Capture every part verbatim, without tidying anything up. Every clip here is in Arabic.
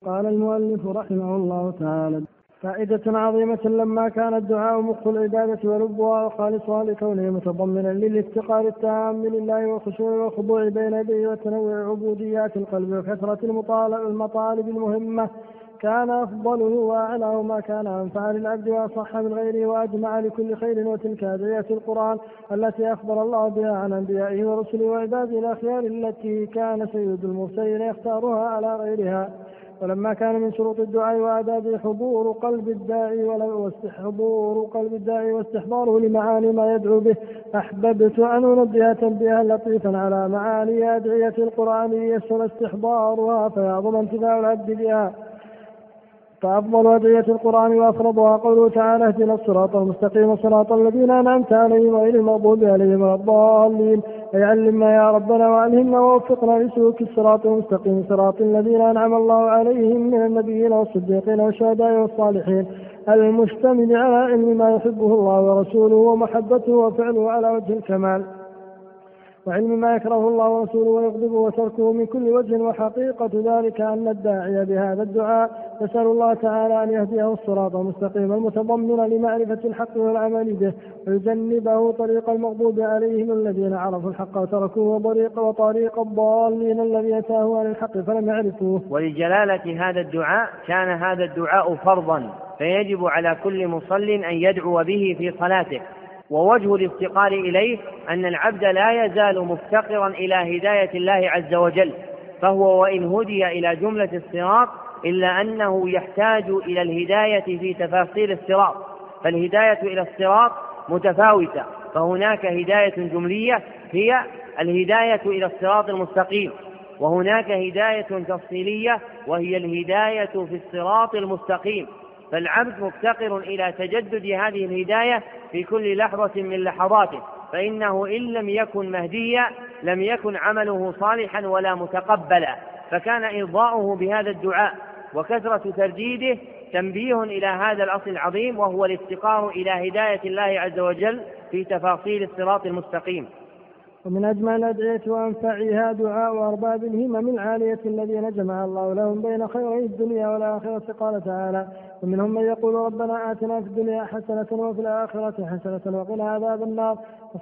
قال المؤلف رحمه الله تعالى: فائدة عظيمة لما كان الدعاء مخ العبادة ولبها وخالصها لكونه متضمنا للافتقار التام لله والخشوع والخضوع بين يديه وتنوع عبوديات القلب وكثرة المطالب المهمة، كان أفضله وأعلاه ما كان أنفع للعبد وأصح من غيره وأجمع لكل خير. وتلك أدعية القرآن التي أخبر الله بها عن أنبيائه ورسله وعباده الأخيار التي كان سيد المرسلين يختارها على غيرها. ولما كان من شروط الدعاء وآدابه حضور قلب الداعي حضور قلب الداعي واستحضاره لمعاني ما يدعو به، أحببت أن أنبه تنبيها لطيفا على معاني أدعية القرآن ليسهل استحضارها فيعظم انتفاع العبد بها. فأفضل أدعية القرآن وأفرضها قوله تعالى: اهدنا الصراط المستقيم صراط الذين أنعمت عليهم غير المغضوب عليهم ولا الضالين. أي علمنا يا ربنا وألهمنا ووفقنا لسلوك الصراط المستقيم صراط الذين أنعم الله عليهم من النبيين والصديقين والشهداء والصالحين، المشتمل على علم ما يحبه الله ورسوله ومحبته وفعله على وجه الكمال، وعلم ما يكره الله ورسوله ويغضبه وتركه من كل وجه. وحقيقة ذلك أن الداعي بهذا الدعاء يسأل الله تعالى أن يهديه الصراط المستقيم المتضمن لمعرفة الحق والعمل به، ويجنبه طريق المغضوب عليهم الذين عرفوا الحق وتركوه، وطريق وطريق الضالين الذين تاهوا عن الحق فلم يعرفوه. ولجلالة هذا الدعاء كان هذا الدعاء فرضا، فيجب على كل مصل أن يدعو به في صلاته. ووجه الافتقار إليه أن العبد لا يزال مفتقرا إلى هداية الله عز وجل، فهو وإن هدي إلى جملة الصراط إلا أنه يحتاج إلى الهداية في تفاصيل الصراط، فالهداية إلى الصراط متفاوتة، فهناك هداية جملية هي الهداية إلى الصراط المستقيم، وهناك هداية تفصيلية وهي الهداية في الصراط المستقيم. فالعبد مفتقر إلى تجدد هذه الهداية في كل لحظة من لحظاته، فإنه إن لم يكن مهديا لم يكن عمله صالحا ولا متقبلا. فكان إرضاؤه بهذا الدعاء وكثرة ترديده تنبيه إلى هذا الأصل العظيم، وهو الافتقار إلى هداية الله عز وجل في تفاصيل الصراط المستقيم. ومن أجمل الأدعية وأنفعها دعاء أرباب الهمم العالية الذين جمع الله لهم بين خيري الدنيا والآخرة. قال تعالى: ومنهم من يقول ربنا آتنا في الدنيا حسنة وفي الآخرة حسنة وقنا عذاب النار،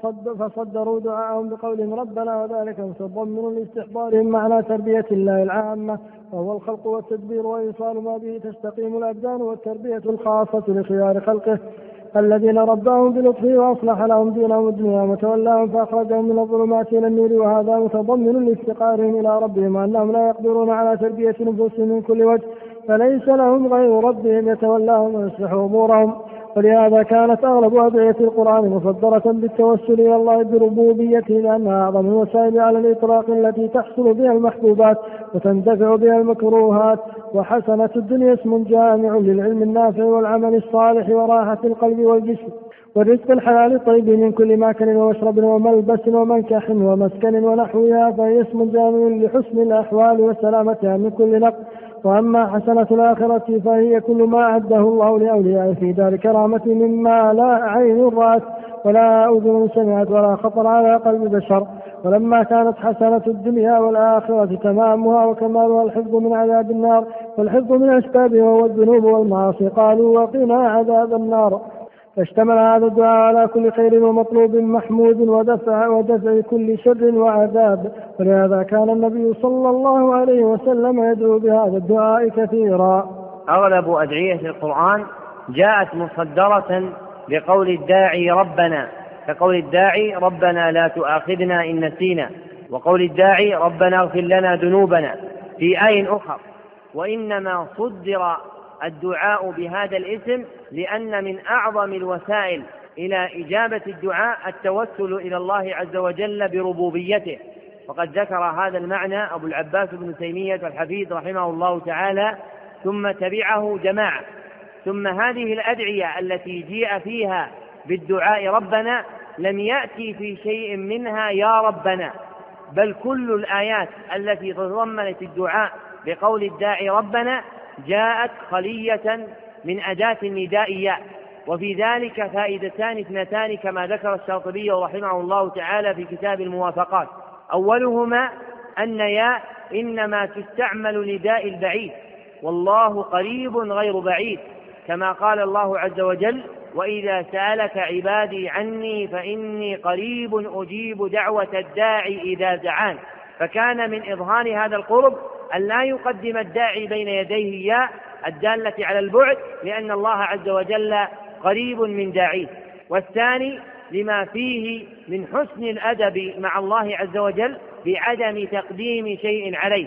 فصدروا دعاءهم بقولهم ربنا، وذلك متضمن لاستحضارهم معنى تربية الله العامة، وهو الخلق والتدبير وإيصال ما به تستقيم الأبدان، والتربية الخاصة لخيار خلقه الذين رباهم بلطفه وأصلح لهم دينهم ودنياهم وتولاهم فأخرجهم من الظلمات إلى النور. وهذا متضمن لافتقارهم إلى ربهم وأنهم لا يقدرون على تربية نفوسهم من كل وجه، فليس لهم غير ربهم يتولاهم ويصلح أمورهم. ولهذا كانت أغلب أدعية القرآن مصدرة بالتوسل إلى الله بربوبيته، لأنها أعظم الوسائل على الإطلاق التي تحصل بها المحبوبات وتندفع بها المكروهات. وحسنة الدنيا اسم جامع للعلم النافع والعمل الصالح وراحة القلب والجسم والرزق الحلال الطيب من كل ماكل ومشرب وملبس ومنكح ومسكن ونحوها، فهي اسم جامع لحسن الأحوال وسلامتها من كل نقص. وأما حسنة الآخرة فهي كل ما أعده الله لأوليائه في دار كرامة مما لا عين رأت ولا أذن سمعت ولا خطر على قلب بشر. ولما كانت حسنة الدنيا والآخرة تمامها وكمالها الحفظ من عذاب النار والحفظ من أسبابها والذنوب والمعاصي، قالوا وقنا عذاب النار. فاشتمل هذا الدعاء على كل خير ومطلوب محمود ودفع, ودفع كل شر وعذاب. ولهذا كان النبي صلى الله عليه وسلم يدعو بهذا الدعاء كثيرا. أغلب أدعية القرآن جاءت مصدرة بقول الداعي ربنا، كقول الداعي ربنا لا تؤاخذنا إن نسينا، وقول الداعي ربنا اغفر لنا ذنوبنا في آي أخر. وإنما صدر الدعاء بهذا الاسم لأن من أعظم الوسائل إلى إجابة الدعاء التوسل إلى الله عز وجل بربوبيته، وقد ذكر هذا المعنى أبو العباس بن تيمية الحفيد رحمه الله تعالى، ثم تبعه جماعة. ثم هذه الأدعية التي جيء فيها بالدعاء ربنا لم يأتي في شيء منها يا ربنا، بل كل الآيات التي تضمنت الدعاء بقول الداعي ربنا جاءت خلية من أداة النداء ياء. وفي ذلك فائدتان اثنتان كما ذكر الشاطبي رحمه الله تعالى في كتاب الموافقات. أولهما أن ياء إنما تستعمل نداء البعيد، والله قريب غير بعيد، كما قال الله عز وجل: وإذا سألك عبادي عني فإني قريب أجيب دعوة الداعي إذا دعان. فكان من إظهار هذا القرب أن لا يقدم الداعي بين يديه ياء الدالة على البعد، لأن الله عز وجل قريب من داعيه. والثاني لما فيه من حسن الأدب مع الله عز وجل بعدم تقديم شيء عليه،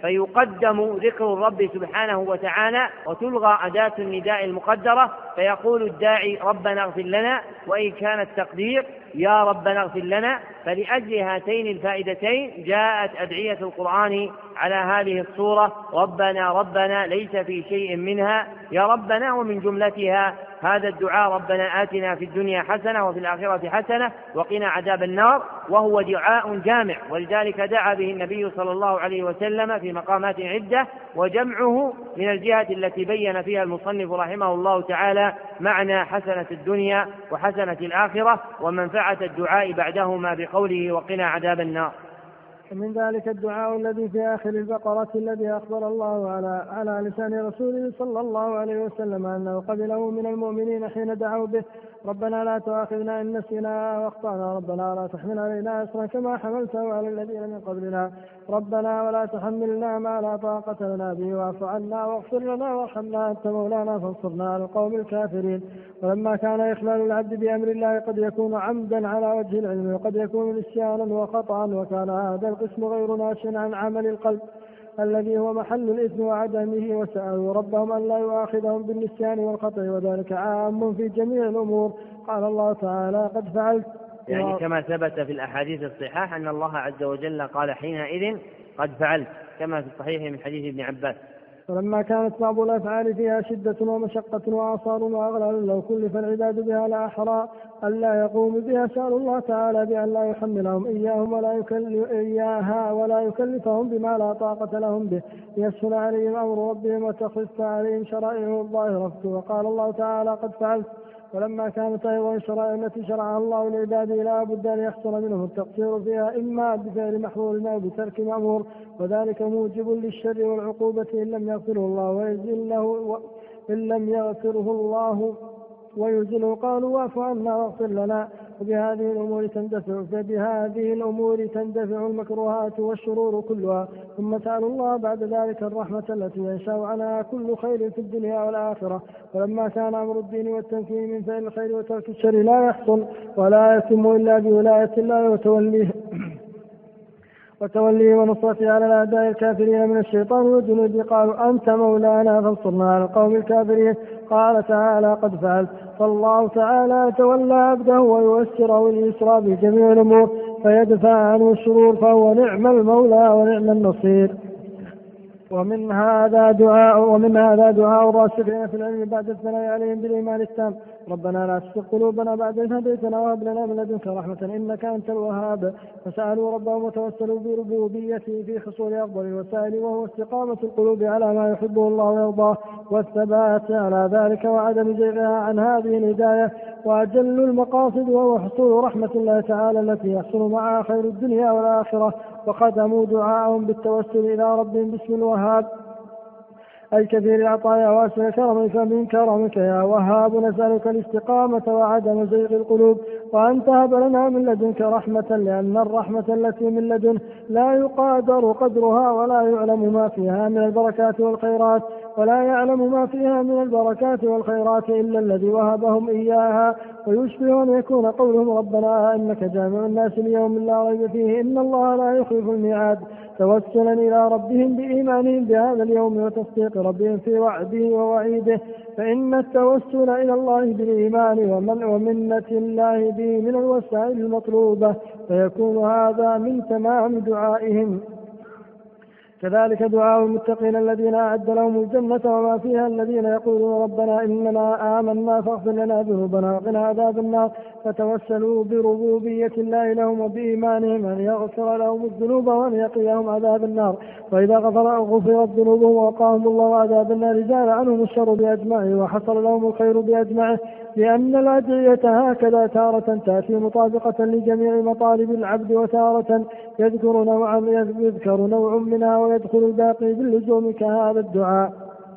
فيقدم ذكر الرب سبحانه وتعالى وتلغى أداة النداء المقدرة، فيقول الداعي: ربنا اغفر لنا، وإن كان التقدير يا ربنا اغفر لنا. فلأجل هاتين الفائدتين جاءت أدعية القرآن على هذه الصورة: ربنا ربنا ليس في شيء منها يا ربنا. ومن جملتها هذا الدعاء: ربنا آتنا في الدنيا حسنة وفي الآخرة حسنة وقنا عذاب النار، وهو دعاء جامع، ولذلك دعا به النبي صلى الله عليه وسلم في مقامات عدة، وجمعه من الجهة التي بين فيها المصنف رحمه الله تعالى معنى حسنة الدنيا وحسنة الآخرة ومنفعة الدعاء بعدهما بقوله: وقنا عذاب النار. ومن ذلك الدعاء الذي في آخر البقرة الذي أخبر الله على على لسان رسوله صلى الله عليه وسلم أنه قبله من المؤمنين حين دعوا به: ربنا لا تؤاخذنا إن نسينا واخطأنا، ربنا لا تحمل علينا إصرا كما حملته على الذين من قبلنا، ربنا ولا تحملنا ما لا طاقة لنا به، واعف عنا واغفر لنا وارحمنا أنت مولانا فانصرنا على القوم الكافرين. ولما كان إخلال العبد بأمر الله قد يكون عمدا على وجه العلم وقد يكون نسيانا وخطأ، وكان هذا القسم غير ناشٍ عن عمل القلب الذي هو محل الإثم وعدمه، وسألوا ربهم أن لا يؤاخذهم بالنسيان والخطأ، وذلك عام في جميع الأمور. قال الله تعالى: قد فعلت، يعني كما ثبت في الأحاديث الصحاح أن الله عز وجل قال حينئذ: قد فعلت، كما في الصحيح من حديث ابن عباس. ولما كانت بعض الأفعال فيها شدة ومشقة وآثار وأغلال لو كلف العباد بها لأحرى ألا يقوم بها، سأل الله تعالى بأن لا يحملهم إياهم ولا يكلف إياها ولا يكلفهم بما لا طاقة لهم به، يسهل عليهم أمر ربهم وتخف عليهم شرائعه الظاهرة. وقال الله تعالى: قد فعلت. ولما كانت أيضا الشرائع التي شرعها الله لعباده لا بد أن يحصل منهم التقصير فيها، إما بفعل محظور أو بترك مأمور، وذلك موجب للشر والعقوبة إن لم يغفره الله ويزله إن لم يغفره الله ويزله. قالوا: واعف عنا واغفر لنا. وبهذه الأمور تندفع فبهذه الأمور تندفع المكروهات والشرور كلها. ثم سألوا الله بعد ذلك الرحمة التي ينشأ عنها كل خير في الدنيا والآخرة. ولما كان أمر الدين والتمكين من فعل الخير وترك الشر لا يحصل ولا يتم إلا بولاية الله وتوليه وتوليه ونصرته على الأعداء الكافرين من الشيطان والجنود. قالوا: أنت مولانا فانصرنا على القوم الكافرين. قال تعالى: قد فعلت. فالله تعالى يتولى عبده ويؤسره اليسرى بجميع الأمور فيدفع عنه الشرور، فهو نعم المولى ونعم النصير. ومن هذا دعاء ومن هذا دعاء الراسخين في العلم بعد الثناء عليهم بالإيمان التام: ربنا لا تزغ قلوبنا بعد إذ هديتنا وهب لنا من لدنك رحمة إنك أنت الوهاب. فسألوا ربهم وتوسلوا بربوبيته في حصول أفضل الوسائل، وهو استقامة القلوب على ما يحبه الله ويرضاه والثبات على ذلك وعدم زيغها عن هذه الهداية. وأجل المقاصد وهو حصول رحمة الله تعالى التي يحصل معها خير الدنيا والآخرة. وختموا دعاءهم بالتوسل إلى ربهم باسم الوهاب أي كثير العطايا واسع كرمك من كرمك يا وهاب، نسألك الاستقامة وعدم زيغ القلوب، وأن تهب لنا من لدنك رحمة، لأن الرحمة التي من لدن لا يقادر قدرها ولا يعلم ما فيها من البركات والخيرات ولا يعلم ما فيها من البركات والخيرات إلا الذي وهبهم إياها. ويشبه أن يكون قولهم ربنا إنك جامع الناس ليوم لا ريب فيه إن الله لا يخلف الميعاد، توسلا إلى ربهم بإيمانهم بهذا اليوم وتصديق ربهم في وعده ووعيده. فإن التوسل إلى الله بالإيمان ومن ومنة الله به من الوسائل المطلوبة، فيكون هذا من تمام دعائهم. كذلك دعاء المتقين الذين أعد لهم الجنة وما فيها، الذين يقولون ربنا إننا آمنا فاغفر لنا ذنوبنا وقنا عذاب النار، فتوسلوا بربوبية الله لهم وبإيمانهم أن يغفر لهم الذنوب وأن يقيهم عذاب النار. وإذا غفر غفرت ذنوبهم ووقاهم الله عذاب النار زال عنهم الشر بأجمعه وحصل لهم الخير بأجمعه، لأن الأدعية هكذا تارة تأتي مطابقة لجميع مطالب العبد، وتارة يذكر نوعا يذكر نوع منها ويدخل الباقي باللزوم كهذا الدعاء.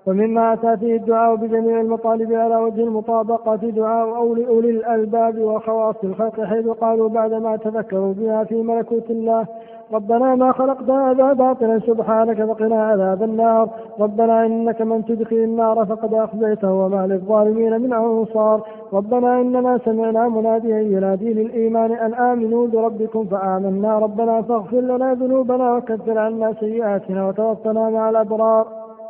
ومما أتى فيه الدعاء بجميع المطالب على وجه المطابقة دعاء أولي, أولي الألباب وخواص الخلق، حيث قالوا بعدما تذكروا بها في ملكوت الله: ربنا ما خلقت هذا باطلا سبحانك فقنا عذاب النار. ربنا إنك من تدخل النار فقد أخزيته وما للظالمين من أنصار. ربنا إننا سمعنا مناديا ينادي للإيمان أن آمنوا بربكم فآمنا. ربنا فاغفر لنا ذنوبنا وكفر عنا سيئاتنا وتوفنا مع الأبرار.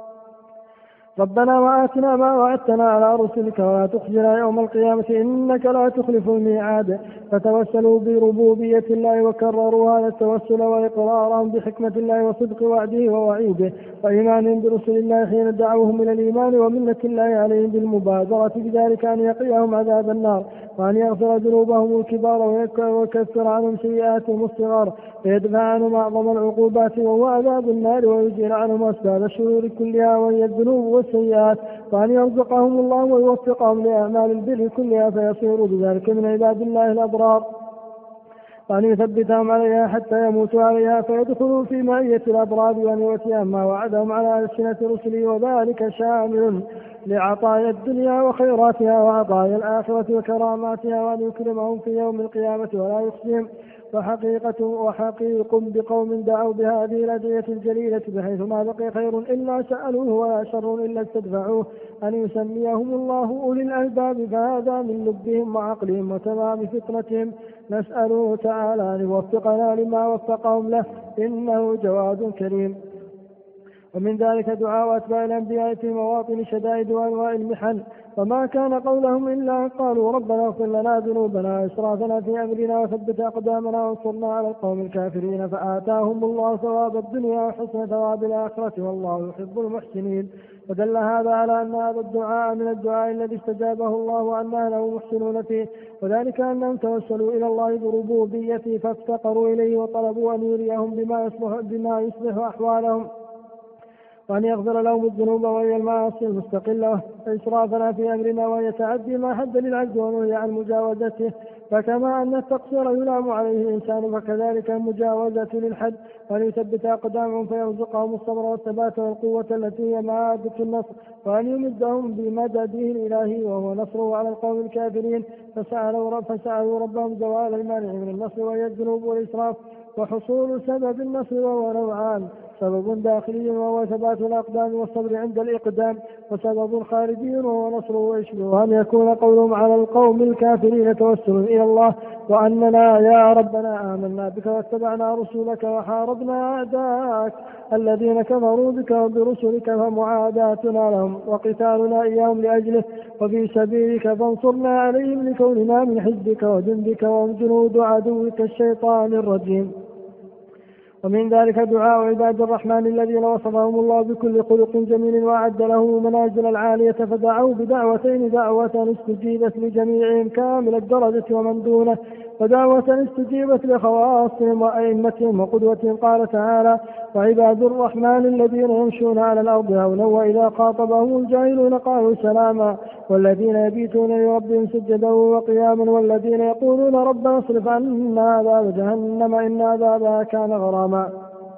ربنا وآتنا ما وعدتنا على رسلك ولا تخزنا يوم القيامة إنك لا تخلف الميعاد. فتوسلوا بربوبية الله وكرروا هذا التوسل وإقرارهم بحكمة الله وصدق وعده ووعيده وإيمانهم برسل الله حين دعوهم إلى الإيمان ومنة الله عليهم بالمبادرة بذلك أن يقيهم عذاب النار وأن يغفر ذنوبهم الكبار ويكفر عنهم سيئاتهم الصغار ويدفع عنهم أعظم العقوبات وهو عذاب النار ويزيل عنهم أسباب الشرور كلها وهي الذنوب والسيئات وأن يرزقهم الله ويوفقهم لأعمال البر كلها فيصيروا بذلك من عباد الله الأبرار وأن يثبتهم عليها حتى يموتوا عليها فيدخلوا في معية الأبرار وأن يؤتيهم ما وعدهم على ألسنة رسله وذلك شامل لعطايا الدنيا وخيراتها وعطايا الآخرة وكراماتها وأن يكرمهم في يوم القيامة ولا يخزيهم. وحقيقة وحقيق بقوم دعوا بهذه الأدعية الجليلة بحيث ما بقي خير إلا سألوه ولا شر إلا استدفعوه أن يسميهم الله أولي الألباب فهذا من لبهم وعقلهم وتمام فطنتهم. نسأله تعالى أن يوفقنا لما وفقهم له إنه جواد كريم. ومن ذلك دعاء أتباع الأنبياء في مواطن شدائد وأنواع المحن وما كان قولهم إلا أن قالوا ربنا اغفر لنا ذنوبنا وإسرافنا في أمرنا وثبت أقدامنا وانصرنا على القوم الكافرين فآتاهم الله ثواب الدنيا وحسن ثواب الآخرة والله يحب المحسنين. ودل هذا على أن هذا الدعاء من الدعاء الذي استجابه الله وأننا له محسنون فيه وذلك أنهم توسلوا إلى الله بربوبيته فافتقروا إليه وطلبوا أن يريهم بما يصلح, بما يصلح أحوالهم وأن يغفر لهم الذنوب وهي المعاصي المستقلة وإسرافنا في أمرنا وهي تعدي ما حد للعبد ونهي عن مجاوزته. فكما أن التقصير يلام عليه الإنسان فكذلك المجاوزة للحد وأن يثبت أقدامهم فيرزقهم الصبر والثبات والقوة التي هي معادة النصر وأن يمدهم بمدده الإلهي وهو نصره على القوم الكافرين. فسألوا, رب فسألوا ربهم زوال المانع من النصر وهي الذنوب والإسراف وحصول سبب النصر وهو نوعان: سبب داخلي وهو ثبات الأقدام والصبر عند الإقدام وسبب خارجي وهو نصر ويشبه أن يكون قولهم على القوم الكافرين توسل إلى الله وأننا يا ربنا آمنا بك واتبعنا رسولك وحاربنا أعداءك الذين كفروا بك وبرسلك فمعاداتنا لهم وقتالنا إياهم لأجله وفي سبيلك فانصرنا عليهم لكوننا من حزبك وجندك وهم جنود عدوك الشيطان الرجيم. ومن ذلك دعاء عباد الرحمن الذين وصفهم الله بكل خلق جميل وأعد له منازل العالية فدعوا بدعوتين: دعوة استجيبت لجميعهم كامل الدرجة ومن دونه ودعوة استجيبت لخواصهم وأئمتهم وقدوتهم. قال تعالى: وعباد الرحمن الذين يمشون على الأرض هونا وإذا خاطبهم الجاهلون قالوا سلاما والذين يبيتون لربهم سجدا وقياما والذين يقولون ربنا اصرف عنا عذاب جهنم إن عذابها كان غراما.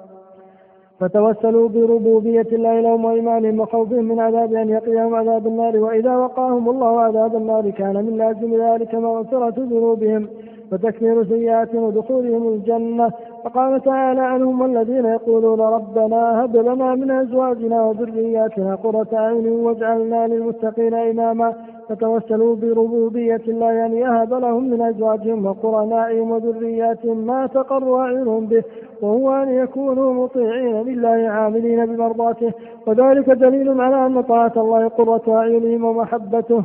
فتوسلوا بربوبية الله لهم وإيمانهم وخوفهم من عذاب أن يقيهم عذاب النار وإذا وقاهم الله عذاب النار كان من لازم ذلك مغفرة ذنوبهم وتكفير سيئاتهم ودخولهم الجنة. فقال تعالى عنهم: والذين يقولون ربنا هب لنا من أزواجنا وذرياتنا قرة أعين واجعلنا للمتقين إماما. فتوسلوا بربوبية الله أن يهب لهم من أزواجهم وقرنائهم وذرياتهم ما تقر أعينهم به وهو أن يكونوا مطيعين لله عاملين بمرضاته وذلك دليل على أن طاعة الله قرة أعينهم ومحبته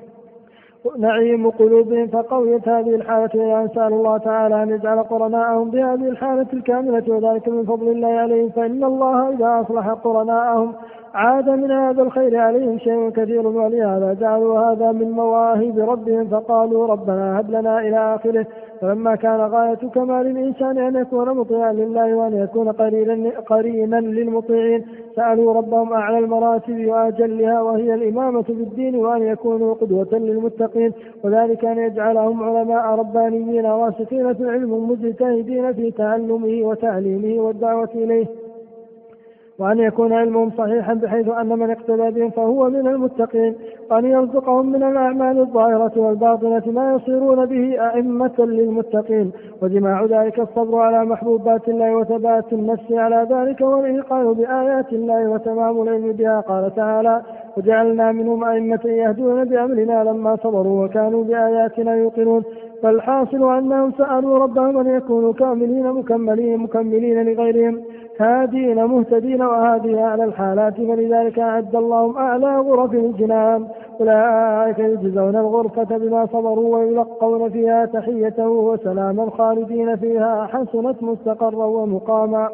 نعيم قلوبهم. فقويت هذه الحالة إلى أن سأل الله تعالى أن يجعل قرناءهم بهذه الحالة الكاملة وذلك من فضل الله عليهم فإن الله إذا أصلح قرناءهم عاد من هذا الخير عليهم شيء كثير ولهذا جعلوا هذا من مواهب ربهم فقالوا ربنا هب لنا إلى آخره. فلما كان غاية كمال الإنسان أن يكون مطيعا لله وأن يكون قرينا للمطيعين سألوا ربهم أعلى المراتب وأجلها وهي الإمامة بالدين وأن يكونوا قدوة للمتقين وذلك أن يجعلهم علماء ربانيين راسخين في العلم مجتهدين في تعلمه وتعليمه والدعوة إليه وأن يكون علمهم صحيحا بحيث أن من اقتدى بهم فهو من المتقين، وأن يرزقهم من الأعمال الظاهرة والباطنة ما يصيرون به أئمة للمتقين، وجماع ذلك الصبر على محبوبات الله وثبات النفس على ذلك والإيقان بآيات الله وتمام العلم بها. قال تعالى: وجعلنا منهم أئمة يهدون بأمرنا لما صبروا وكانوا بآياتنا يوقنون. فالحاصل أنهم سألوا ربهم أن يكونوا كاملين مكملين مكملين لغيرهم، هادين مهتدين وهادين على الحالات، فلذلك أعد اللهم أعلى غرف الجنان، أولئك يجزون الغرفة بما صبروا ويلقون فيها تحية وسلاما خالدين فيها حسنت مستقرا ومقاما.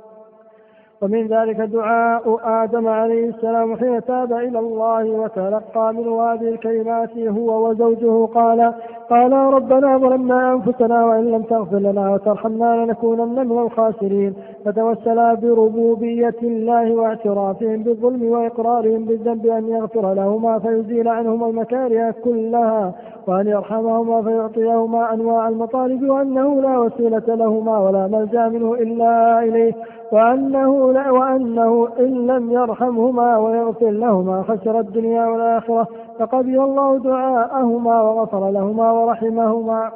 ومن ذلك دعاء آدم عليه السلام حين تاب إلى الله وتلقى منه هذه الكلمات هو وزوجه، قال قال ربنا ظلمنا أنفسنا وإن لم تغفر لنا وترحمنا لنكونن من الخاسرين. فتوسلا بربوبية الله واعترافهم بالظلم وإقرارهم بالذنب أن يغفر لهما فيزيل عنهما المكاره كلها، وأن يرحمهما فيعطيهما أنواع المطالب، وأنه لا وسيلة لهما ولا ملجأ منه إلا إليه، وأنه, لا وأنه إن لم يرحمهما ويغفر لهما خسر الدنيا والآخرة. فقبل الله دعاءهما وغفر لهما ورحمهما.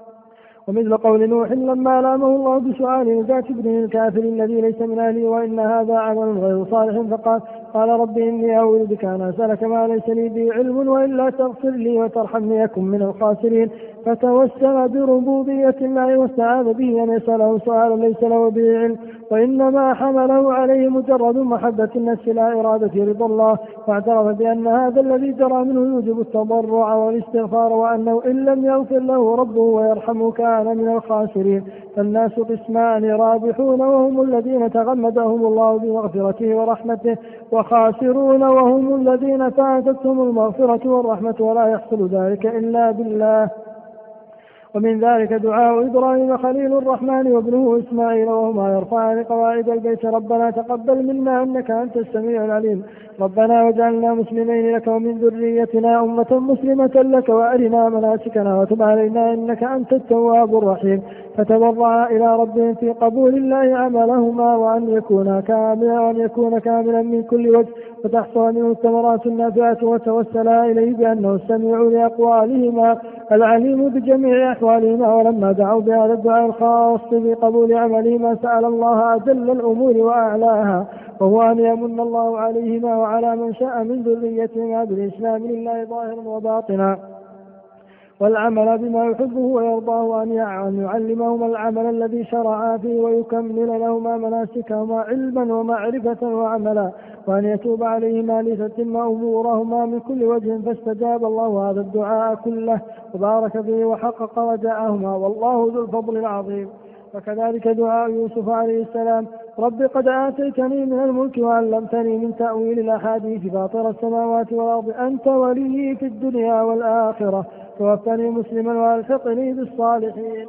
ومثل قول نوح لما لامه الله بسؤال ذات ابنه الكافر الذي ليس من أهله وإن هذا عمل غير صالح، فقال قال رب إني أعوذ بك أن أسألك ما ليس لي به علم وإلا تغفر لي وترحمني أكن من الخاسرين. فتوسل بربوبية الله واستعاذ به أن يسأله سؤالا ليس له به علم، وإنما حمله عليه مجرد محبة النفس لا إرادة رضا الله، واعترف بأن هذا الذي جرى منه يوجب التضرع والاستغفار، وأنه إن لم يغفر له ربه ويرحمه كان من الخاسرين. فالناس قسمان رابحون وهم الذين تغمدهم الله بمغفرته ورحمته، وخاسرون وهم الذين فاتتهم المغفرة والرحمة ولا يحصل ذلك إلا بالله. ومن ذلك دعاء إبراهيم خليل الرحمن وابنه إسماعيل وهما يرفعان قواعد البيت ربنا تقبل منا إنك أنت السميع العليم، ربنا واجعلنا مسلمين لك ومن ذريتنا أمة مسلمة لك وأرنا مناسكنا وتب علينا إنك أنت التواب الرحيم. فتضرعا إلى ربهم في قبول الله عملهما وأن يكون كاملا وأن يكون كاملا من كل وجه، وتحصل منه الثمرات النافعة، وتوسلا إليه بأنه السميع لأقوالهما العليم بجميع أحوالهما. ولما دعوا بهذا الدعاء الخاص بقبول عملهما سأل الله أجل الأمور وأعلاها، وهو أن يمن الله عليهما وعلى من شاء من ذريتهما بالإسلام لله ظاهرا وباطنا، والعمل بما يحبه ويرضاه، وأن يعلمهما العمل الذي شرعا فيه ويكمل لهما مناسكهما علما ومعرفة وعملا، وأن يتوب عليهما لتتم أمورهما من كل وجه. فاستجاب الله هذا الدعاء كله وبارك فيه وحقق رجاءهما، والله ذو الفضل العظيم. وكذلك دعاء يوسف عليه السلام رب قد آتيتني من الملك وعلمتني من تأويل الأحاديث فاطر السماوات والأرض أنت ولي في الدنيا والآخرة توفني مسلما والحقني بالصالحين.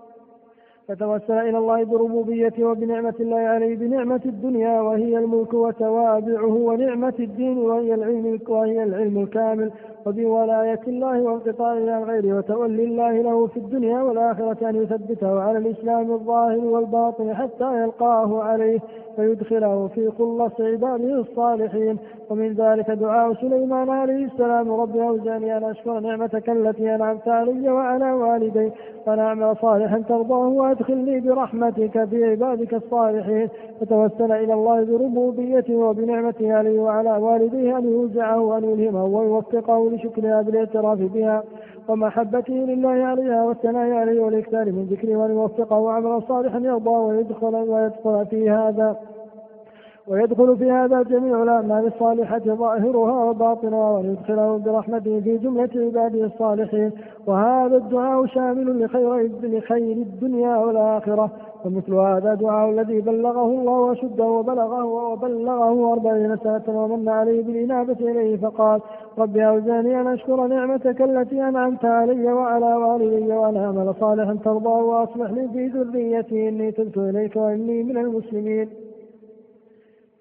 فتوسل إلى الله بربوبيته وبنعمة الله عليه بنعمة الدنيا وهي الملك وتوابعه، ونعمة الدين وهي العلم وهي العلم الكامل، وبولاية الله وانقطاعه عن غيره، وتولي الله له في الدنيا والآخرة أن يثبته على الإسلام الظاهر والباطن حتى يلقاه عليه فيدخله في خلص عباده الصالحين. ومن ذلك دعاء سليمان عليه السلام رب أوزعني أن أشكر نعمتك التي أنعمت علي وعلى والدي وأن أعمل صالحا ترضاه وأدخلني برحمتك في عبادك الصالحين. فتوسل إلى الله بربوبيته وبنعمته عليه وعلى والديه أن يوزعه وأن يلهمه ويوفقه لشكرها بالاعتراف بها ومحبته لله عليها والثناء عليه والإكثار من ذكره، وأن يوفقه عملا صالحا يرضاه ويدخل ويدخل في هذا ويدخل في هذا جميع الأعمال الصالحة ظاهرها وباطنها، وأن يدخله برحمته في جملة عباده الصالحين. وهذا الدعاء شامل لخير لخير الدنيا والآخرة. ومثل هذا دعاء الذي بلغه الله وشده وبلغه وبلغه أربعين سنة ومن عليه بالإنابة إليه فقال رب أوزعني أن أشكر نعمتك التي أنعمت علي وعلى والدي وأن أعمل صالحا ترضاه وأصلح لي في ذريتي إني تبت إليك وإني من المسلمين.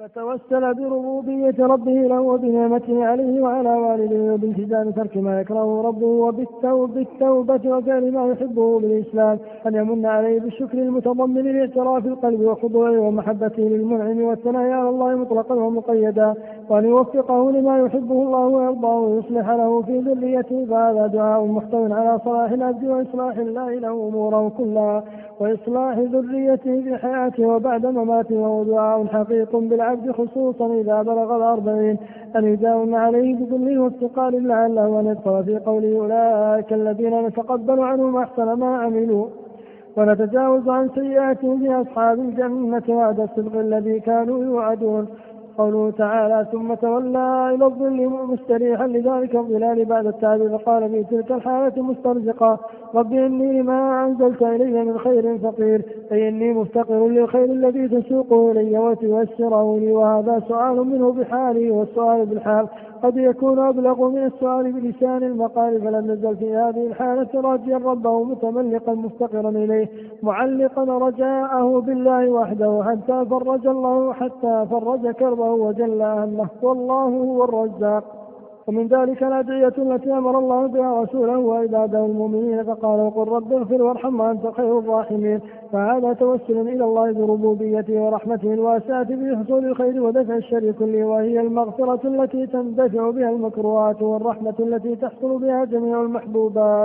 فتوسل بربوبية ربه له وبنعمته عليه وعلى والده وبالتزام ترك ما يكرهه ربه وبالتوبة بالتوبة وفعل ما يحبه بالإسلام، أن يمن عليه بالشكر المتضمن لاعتراف القلب وخضوعه ومحبته للمنعم والثناء على الله مطلقا ومقيدا، وأن يوفقه لما يحبه الله ويرضاه ويصلح له في ذريته. فهذا دعاء محتوى على صلاح العبد وإصلاح الله له أموره كلها وإصلاح ذريته في حياته وبعد مماته، وهو دعاء حقيق بالعبد خصوصا إذا بلغ الأربعين أن يداوم عليه بذل وافتقار لعله أن يدخل في قوله أولئك الذين نتقبل عنهم أحسن ما عملوا ونتجاوز عن سيئاتهم في أصحاب الجنة وعد الصدق الذي كانوا يوعدون. قوله تعالى ثم تولى إلى الظل مستريحا لذلك الظلال بعد التعب، فقال في تلك الحالة مسترزقا رب إني لما أنزلت إلي من خير فقير، أي إني مفتقر للخير الذي تسوقه إلي وتيسره لي. وهذا سؤال منه بحالي، والسؤال بالحال قد يكون أبلغ من السؤال بلسان المقال، فلم نزل في هذه الحالة راجيا ربه متملقا مفتقرا إليه معلقا رجاءه بالله وحده حتى فرج الله حتى فرج كربه وجل همه، والله هو الرزاق. ومن ذلك الأدعية التي أمر الله بها رسوله وعباده المؤمنين، فقال وقل رب اغفر وارحم وأنت خير الراحمين. فهذا توسل إلى الله بربوبيته ورحمته الواسعة بحصول الخير ودفع الشر كله، وهي المغفرة التي تندفع بها المكروهات والرحمة التي تحصل بها جميع المحبوبات.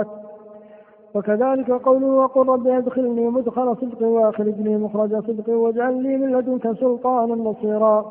وكذلك قوله وقل رب ادخلني مدخل صدق واخرجني مخرج صدق واجعل لي من لدنك سلطانا نصيرا.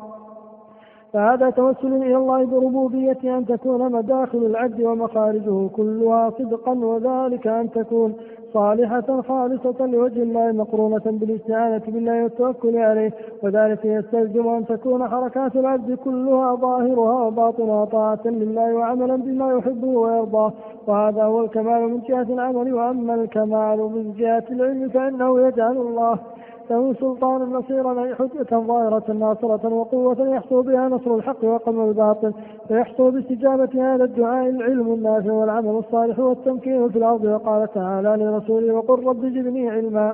فهذا توسل إلى الله بربوبيته أن تكون مداخل العبد ومخارجه كلها صدقا، وذلك أن تكون صالحة خالصة لوجه الله مقرونة بالاستعانة بالله والتوكل عليه، وذلك يستلزم أن تكون حركات العبد كلها ظاهرها وباطنها طاعة لله وعملا بما يحبه ويرضاه، وهذا هو الكمال من جهة العمل. وأما الكمال من جهة العلم فإنه يجعل الله له سلطانا نصيرا، أي حجة ظاهرة ناصرة وقوة يحصل بها نصر الحق وقمع الباطل، فيحصل باستجابة هذا الدعاء العلم النافع والعمل الصالح والتمكين في الأرض. وقال تعالى لرسوله وقل رب زدني علما.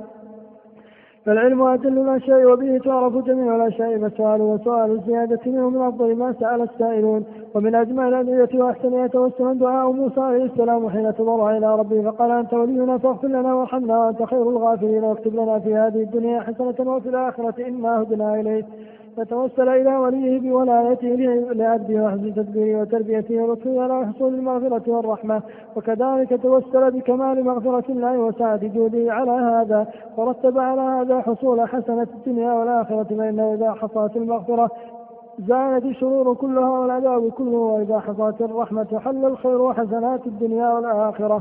فالعلم أجل الأشياء وبه تعرف جميع الأشياء، فالسؤال وسؤال الزيادة منه من أفضل ما سأل السائلون. ومن أجمع الأدعية وأحسنها توسلا دعاء موسى عليه السلام حين تضرع إلى ربه فقال أنت ولينا فاغفر لنا وارحمنا وأنت خير الغافرين، واكتب لنا في هذه الدنيا حسنة وفي الآخرة إنا هدنا إليك. فتوسل إلى وليه بولايته لعبده وحسن تدبيره وتربيته ولطفه على حصول المغفرة والرحمة. وكذلك توسل بكمال مغفرة الله وسعة جوده على هذا، ورتب على هذا حصول حسنة الدنيا والآخرة، فإنه إذا حصلت المغفرة زالت الشرور كلها والعذاب كله، وإذا حصلت الرحمة حل الخير وحسنات الدنيا والآخرة.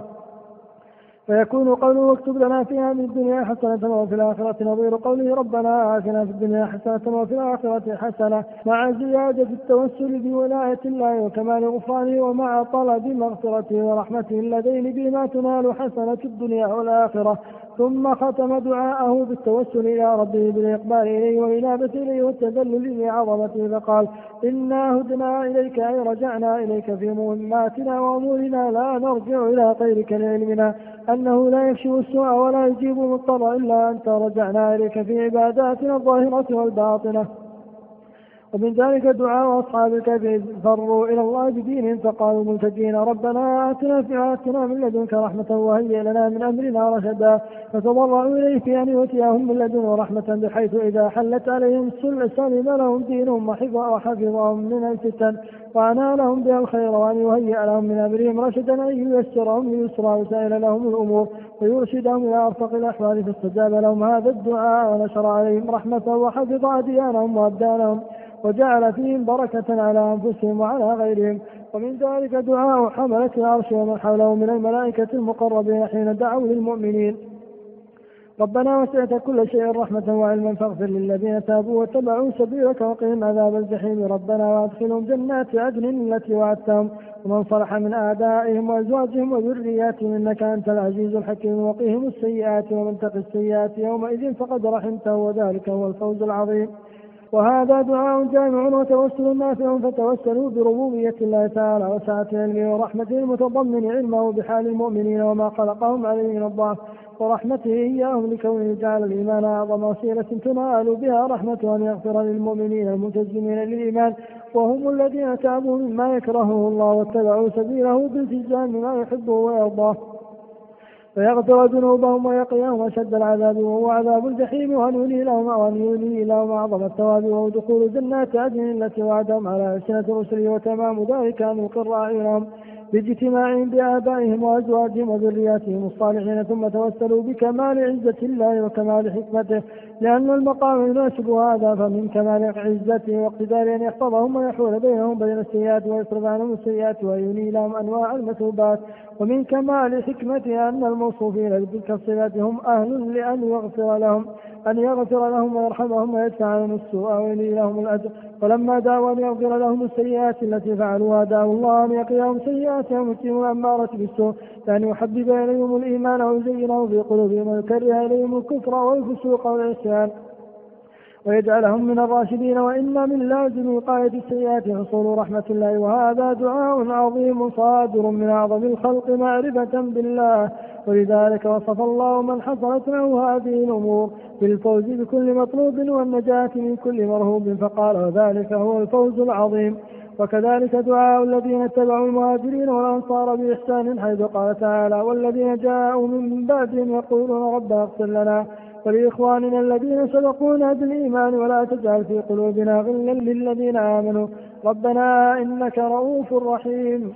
فيكون قوله واكتب لنا في هذه الدنيا حسنة وفي الآخرة نظير قوله ربنا آتنا في الدنيا حسنة وفي الآخرة حسنة، مع زيادة التوسل بولاية الله وكمال غفرانه ومع طلب مغفرته ورحمته اللذين بما تنال حسنة الدنيا والآخرة. ثم ختم دعاءه بالتوسل إلى ربه بالإقبال إليه والإنابة إليه والتذلل لعظمته، فقال إنا هدنا إليك أي رجعنا إليك في مهماتنا وأمورنا، لا نرجع إلى غيرك لعلمنا أنه لا يكشف السوء ولا يجيب المضطر إلا أنت، رجعنا إليك في عباداتنا الظاهرة والباطنة. ومن ذلك دعاء أصحاب الكهف فروا إلى الله بدينهم فقالوا ملتجين ربنا آتنا في آتنا من لدنك رحمة وهيئ لنا من أمرنا رشدا، فتضرعوا إليه في أن يؤتيهم من لدنه رحمة بحيث إذا حلت عليهم سلم لهم دينهم وحفظهم من الفتن وأنالهم بها الخير، وأن يهيئ لهم من أمرهم رشدا أن ييسرهم ليسرى وسائل لهم الأمور ويرشدهم إلى أرفق الأحوال، فاستجاب لهم هذا الدعاء ونشر عليهم رحمة وحفظ أديانهم وأبدانهم وجعل فيهم بركة على أنفسهم وعلى غيرهم. ومن ذلك دعاء حملة العرش ومن حوله من الملائكة المقربين حين دعوا للمؤمنين ربنا وسعت كل شيء رحمة وعلما فاغفر للذين تابوا واتبعوا سبيلك وقهم عذاب الجحيم ربنا وادخلهم جنات عدن التي وعدتهم ومن صلح من آبائهم وأزواجهم وذرياتهم إنك أنت العزيز الحكيم وقهم السيئات ومن تق السيئات يومئذ فقد رحمته وذلك هو الفوز العظيم. وهذا دعاء جامع وتوسل نافع، فتوسلوا بربوبية الله تعالى وسعة علمه ورحمته المتضمن علمه بحال المؤمنين وما خلقهم عليه من الضعف، ورحمته إياهم لكونه جعل الإيمان أعظم وسيلة تنال بها رحمته أن يغفر للمؤمنين المتزمين للإيمان، وهم الذين تابوا مما يكرهه الله واتبعوا سبيله بالتزام ما يحبه ويرضاه، فيغفر ذنوبهم ويقيهم أشد العذاب وهو عذاب الجحيم، وأن يولي لهم وأن يولي لهم أعظم الثواب وهو دخول جنات عدن التي وعدهم على ألسنة رسله، وتمام ذلك أن يقر أعينهم باجتماعهم بآبائهم وأزواجهم وذرياتهم الصالحين، ثم توسلوا بكمال عزة الله وكمال حكمته، لأن المقام يناسب هذا، فمن كمال عزته واقتدار أن يحفظهم ويحول بينهم بين السيئات ويصرف عنهم السيئات ويولي لهم أنواع المثوبات، ومن كمال حكمته أن الموصوفين بتلك الصفات هم أهل لأن يغفر لهم أن يغفر لهم ويرحمهم ويدفع عنهم السوء ويولي لهم الأجر، ولما دعوا أن يغفر لهم السيئات التي فعلوها دعوا الله أن يقيهم سيئاتهم ويتم الأمارة بالسوء، لأن يحبب إليهم الإيمان ويزينه في قلوبهم ويكره إليهم الكفر والفسوق والعصيان ويجعلهم من الراشدين، وإن من لازم وقاية السيئات حصول رحمة الله، وهذا دعاء عظيم صادر من أعظم الخلق معرفة بالله، ولذلك وصف الله من حصلت له هذه الأمور بالفوز بكل مطلوب والنجاة من كل مرهوب، فقال وذلك هو الفوز العظيم. وكذلك دعاء الذين اتبعوا المهاجرين والأنصار بإحسان، حيث قال تعالى والذين جاءوا من بعدهم يقولون ربنا اغفر لنا ولإخواننا الذين سبقونا بالإيمان ولا تجعل في قلوبنا غلا للذين آمنوا ربنا إنك رؤوف رحيم،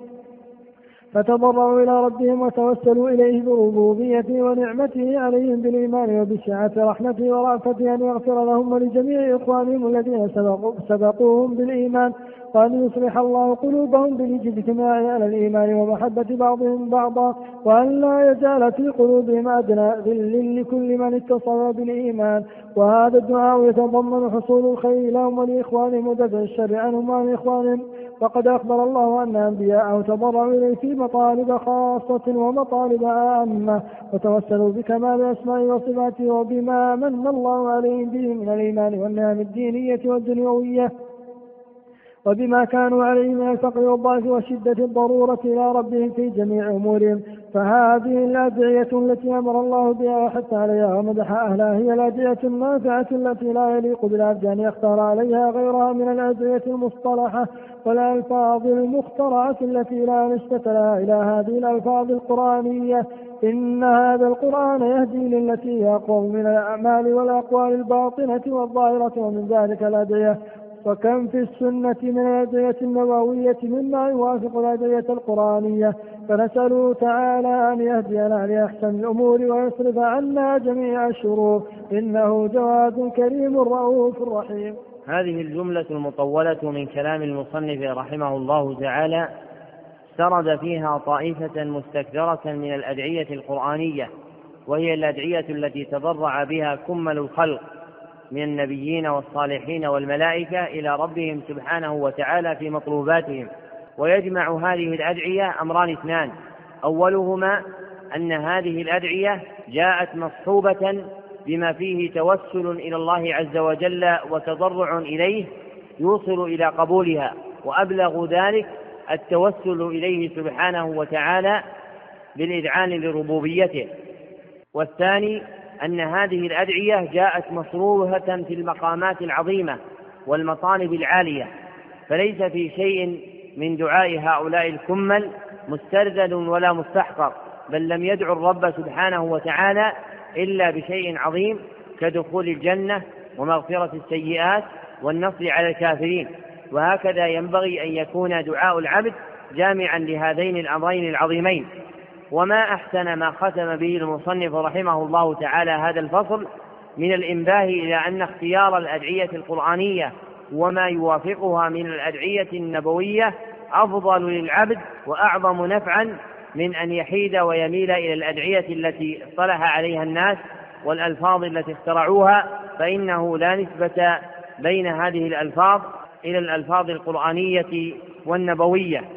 فتضرعوا إلى ربهم وتوسلوا إليه بربوبيته ونعمته عليهم بالإيمان وبسعة رحمته ورأفته أن يغفر لهم ولجميع إخوانهم الذين سبقوا سبقوهم بالإيمان، وأن يصلح الله قلوبهم بالاجتماع على الإيمان ومحبة بعضهم بعضا، وأن لا يجعل في قلوبهم أدنى غل لكل من اتصل بالإيمان. وهذا الدعاء يتضمن حصول الخير لهم ولإخوانهم ودفع الشر عنهم وعن إخوانهم، وقد أخبر الله أن أنبياءه تضرعوا إليه في مطالب خاصة ومطالب عامة، وتوسلوا بكمال أسماء وصفاته وبما من الله عليهم به من الإيمان والنعم الدينية والدنيوية، وبما كانوا عليه من الفقر والضعف وشدة الضرورة إلى ربهم في جميع أمورهم. فهذه الأدعية التي أمر الله بها وحث عليها ومدح أهلها هي الأدعية النافعة التي لا يليق بالعبد أن يختار عليها غيرها من الأدعية المصطلحة والألفاظ المخترعة التي لا نسبة لها إلى هذه الألفاظ القرآنية. إن هذا القرآن يهدي للتي هي أقوم من الأعمال والأقوال الباطنة والظاهرة، ومن ذلك الأدعية. وكم في السنة من الأدعية النبوية مما يوافق الأدعية القرآنية، فنسأله تعالى أن يهدينا لأحسن الأمور ويصرف عنا جميع الشرور، إنه جواد كريم رؤوف رحيم. هذه الجملة المطولة من كلام المصنف رحمه الله تعالى سرد فيها طائفة مستكثرة من الأدعية القرآنية، وهي الأدعية التي تضرع بها كمل الخلق من النبيين والصالحين والملائكة إلى ربهم سبحانه وتعالى في مطلوباتهم. ويجمع هذه الأدعية أمران اثنان: أولهما أن هذه الأدعية جاءت مصحوبة بما فيه توسل إلى الله عز وجل وتضرع إليه يوصل إلى قبولها، وأبلغ ذلك التوسل إليه سبحانه وتعالى بالإذعان لربوبيته. والثاني أن هذه الأدعية جاءت مصروفة في المقامات العظيمة والمطالب العالية، فليس في شيء من دعاء هؤلاء الكمل مستردد ولا مستحقر، بل لم يدعوا الرب سبحانه وتعالى إلا بشيء عظيم كدخول الجنة ومغفرة السيئات والنصر على الكافرين. وهكذا ينبغي أن يكون دعاء العبد جامعا لهذين الأمرين العظيمين. وما أحسن ما ختم به المصنف رحمه الله تعالى هذا الفصل من الإنباه إلى أن اختيار الأدعية القرآنية وما يوافقها من الأدعية النبوية أفضل للعبد وأعظم نفعا من أن يحيد ويميل إلى الأدعية التي اصطلح عليها الناس والألفاظ التي اخترعوها، فإنه لا نسبة بين هذه الألفاظ إلى الألفاظ القرآنية والنبوية.